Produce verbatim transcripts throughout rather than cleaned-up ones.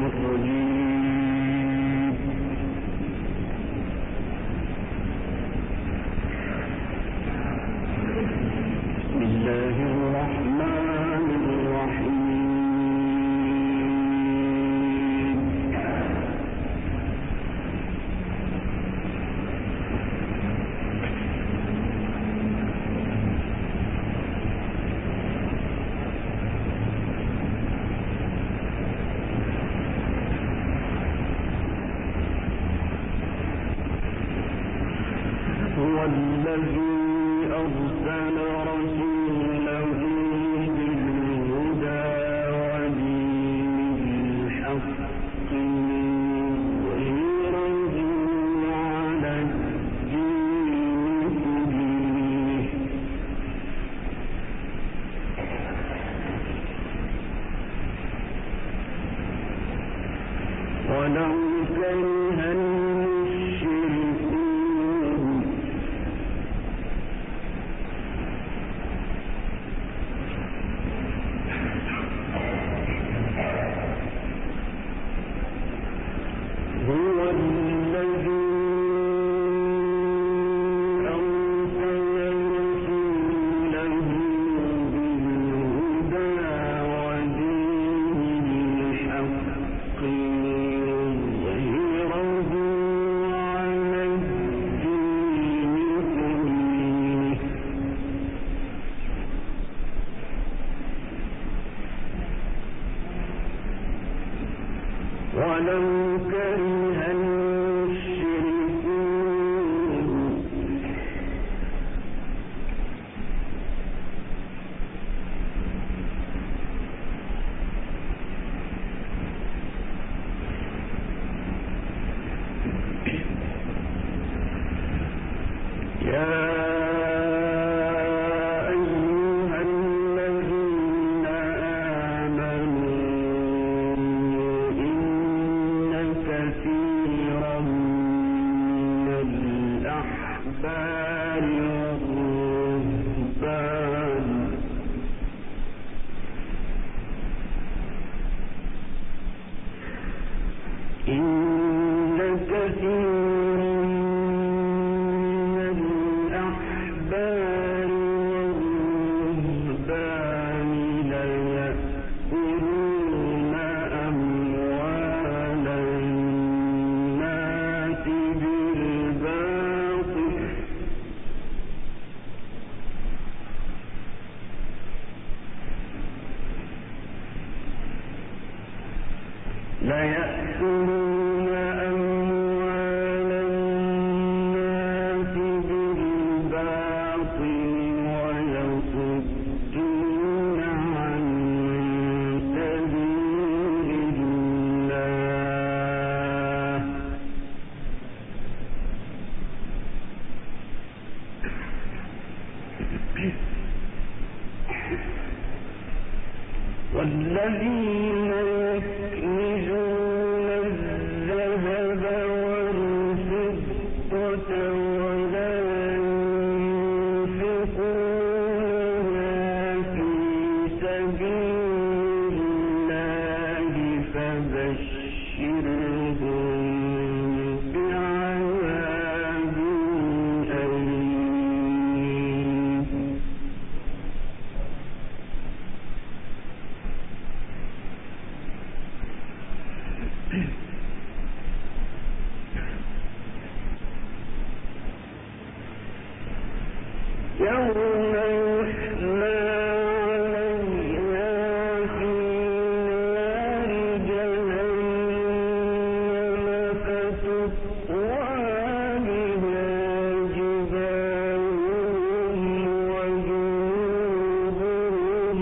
والذين يكنزون الذهب والفضة ولا ينفقونها في سبيل الله فبشرهم بعذاب أليم. يوم يحمى عليها في نار جهنم فتكوى بها جباههم وجنوبهم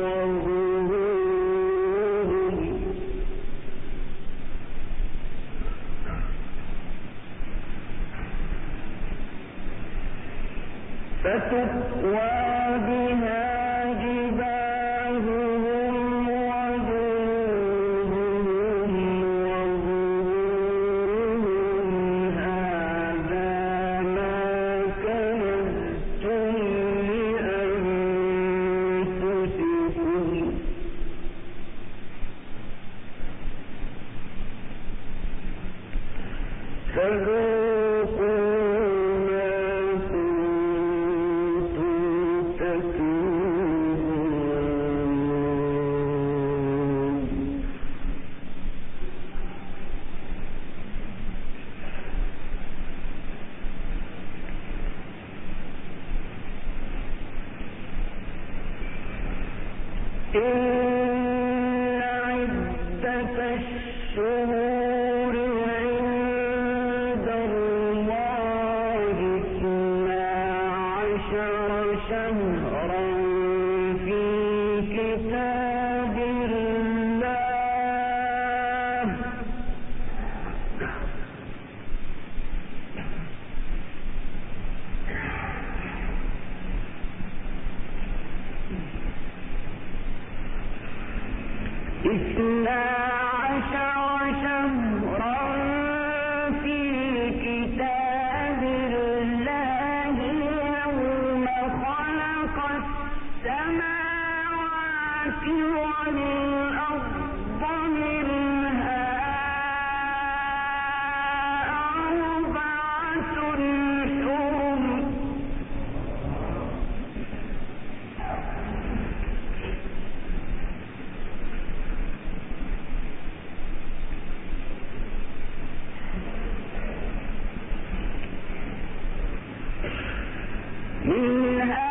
وظهورهم فتكوى بها جباههم وجنوبهم وظهورهم هذا ما كنزتم لأنفسكم شهرا في كتاب الله اثنا عشر شهرا في كتاب الله يوم خلق السماوات والأرض منها أربعة حرم منها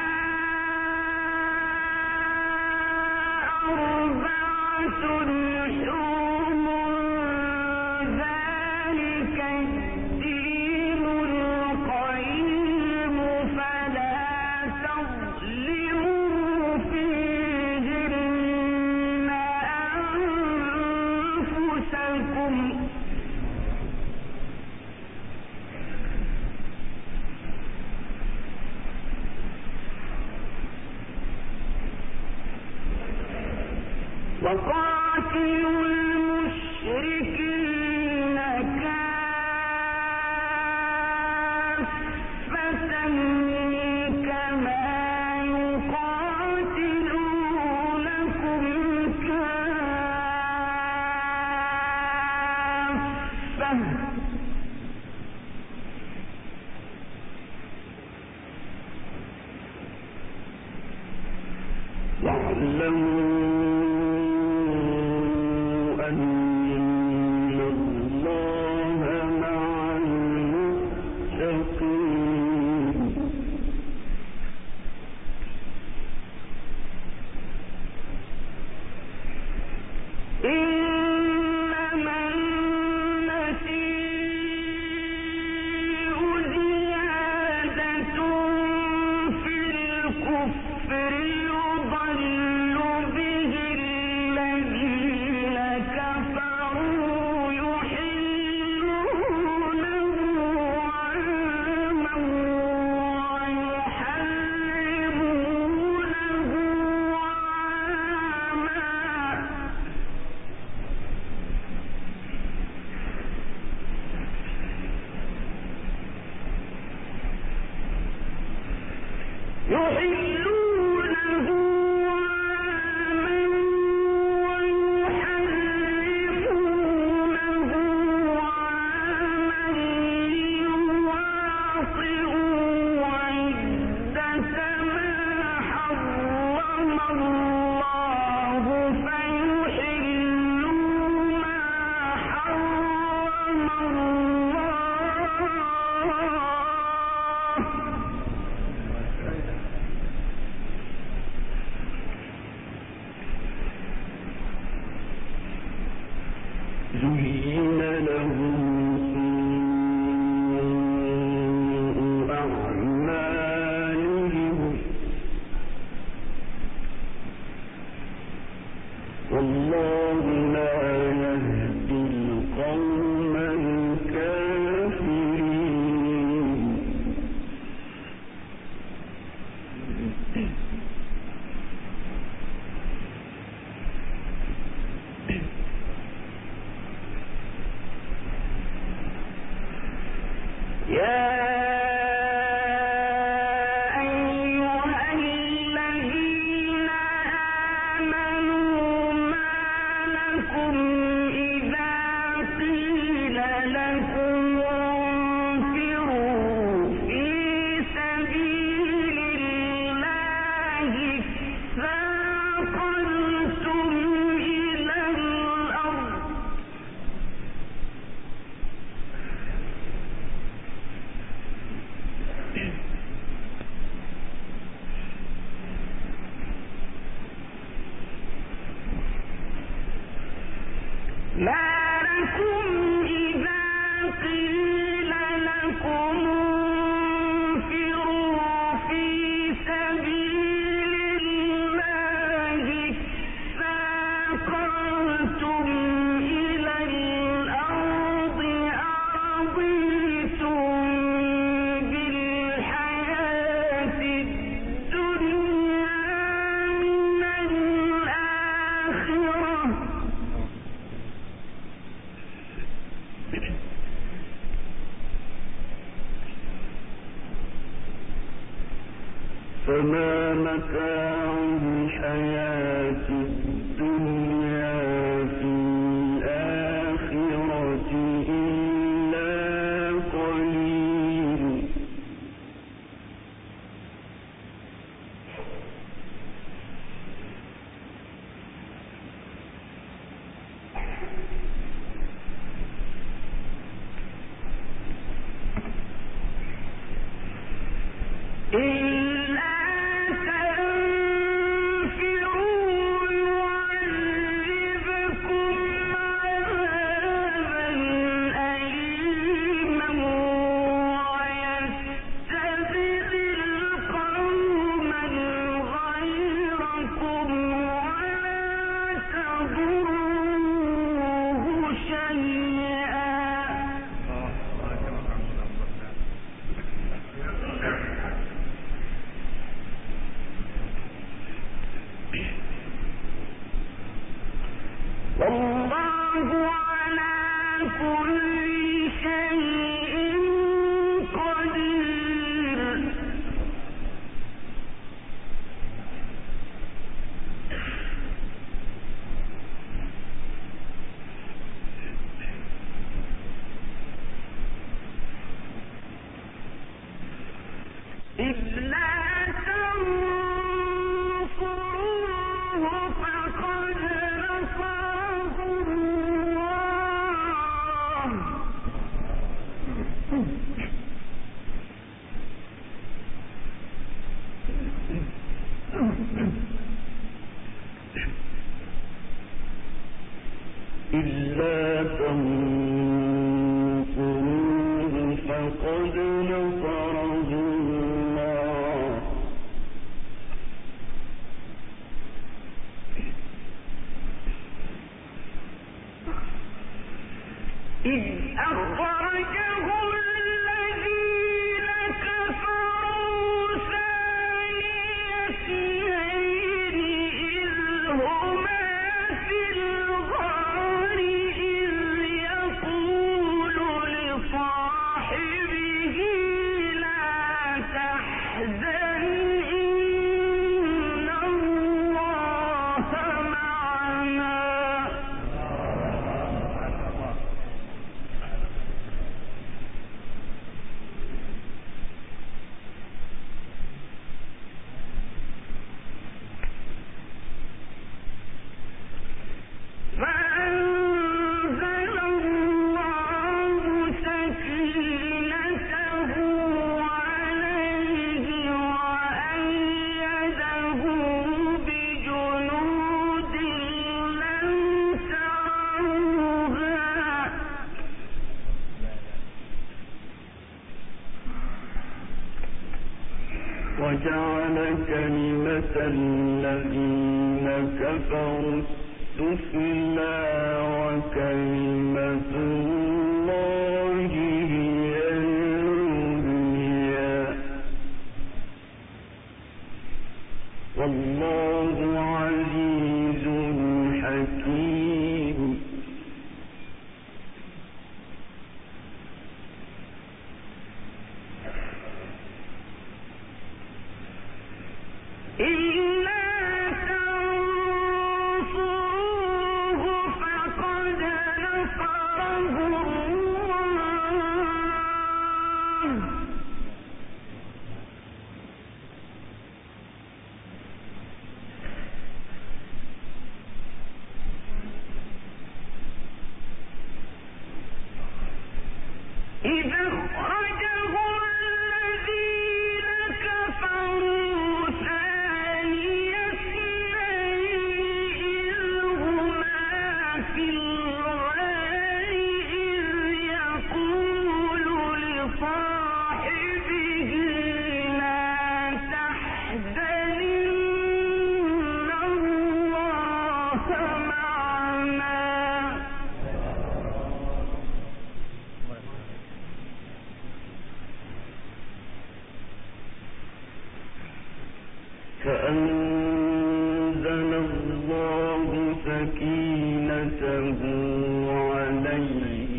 أربعة حرم ذلك الدين القيم فلا تظلموا فيهن أنفسكم وقاتلوا المشركين كافة كما يقاتلونكم كافة واعلموا أن الله مع المتقين إنما النسيء زيادة في الكفر يضل به الذين كفروا يحلونه عاما ويحرمونه عاما يحلونه عاما ويحرمونه عاما ليواطئوا عدة ما حرم الله فيحلوا ما حرم الله فما متاع الحياة الدنيا في الآخرة إلا قليل. إلا تنصروه فقد نصره الله إذ أخرجه الذين كفروا ثاني اثنين إذ هما في الغار إذ يقول لصاحبه لا تحزن إن الله معنا فأنزل الله سكينته عليه وأيده بجنود لم تروها وجعل كلمة الذين كفروا السفلى وكلمة الله هي العليا والله عزيز حكيم. إلا تنصروه فقد نصره الله إذا أخرجه الذين كفروا ثاني اثنين إذ هما في الغار إذ يقول لصاحبه لا تحزن إن الله معنا فأنزل الله سكينته عليه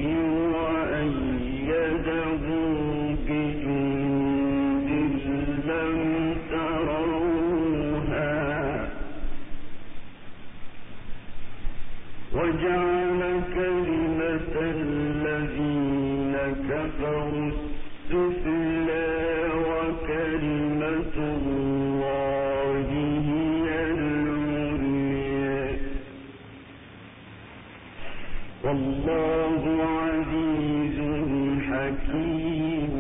وأيده بجند لم تروها الله هي العليا والله عزيز حكيم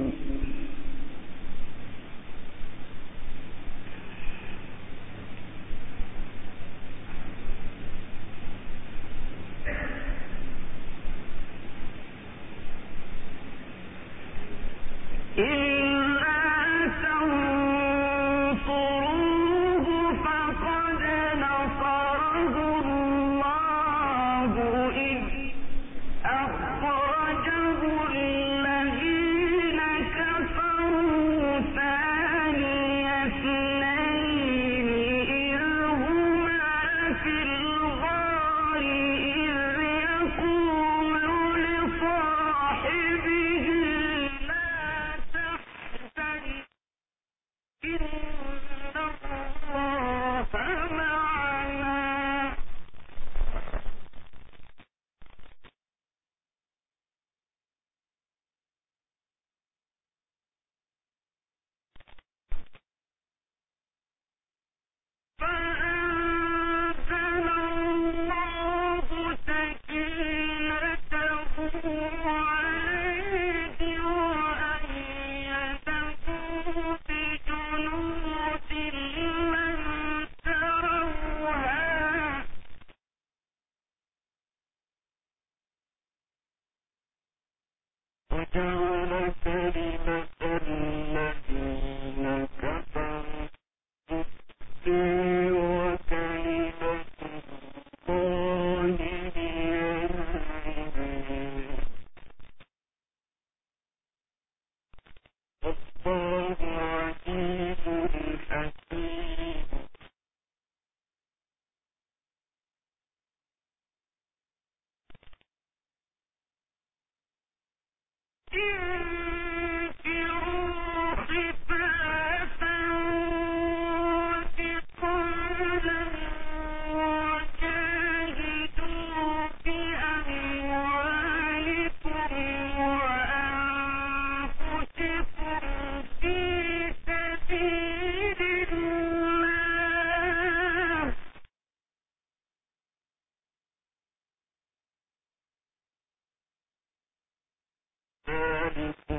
وجعل كلمة الذين كفروا السفلى وكلمة الله هي العليا والله عزيز حكيم انفروا خفافا وثقالا وجاهدوا بأموالكم وأنفسكم في سبيل الله ذلك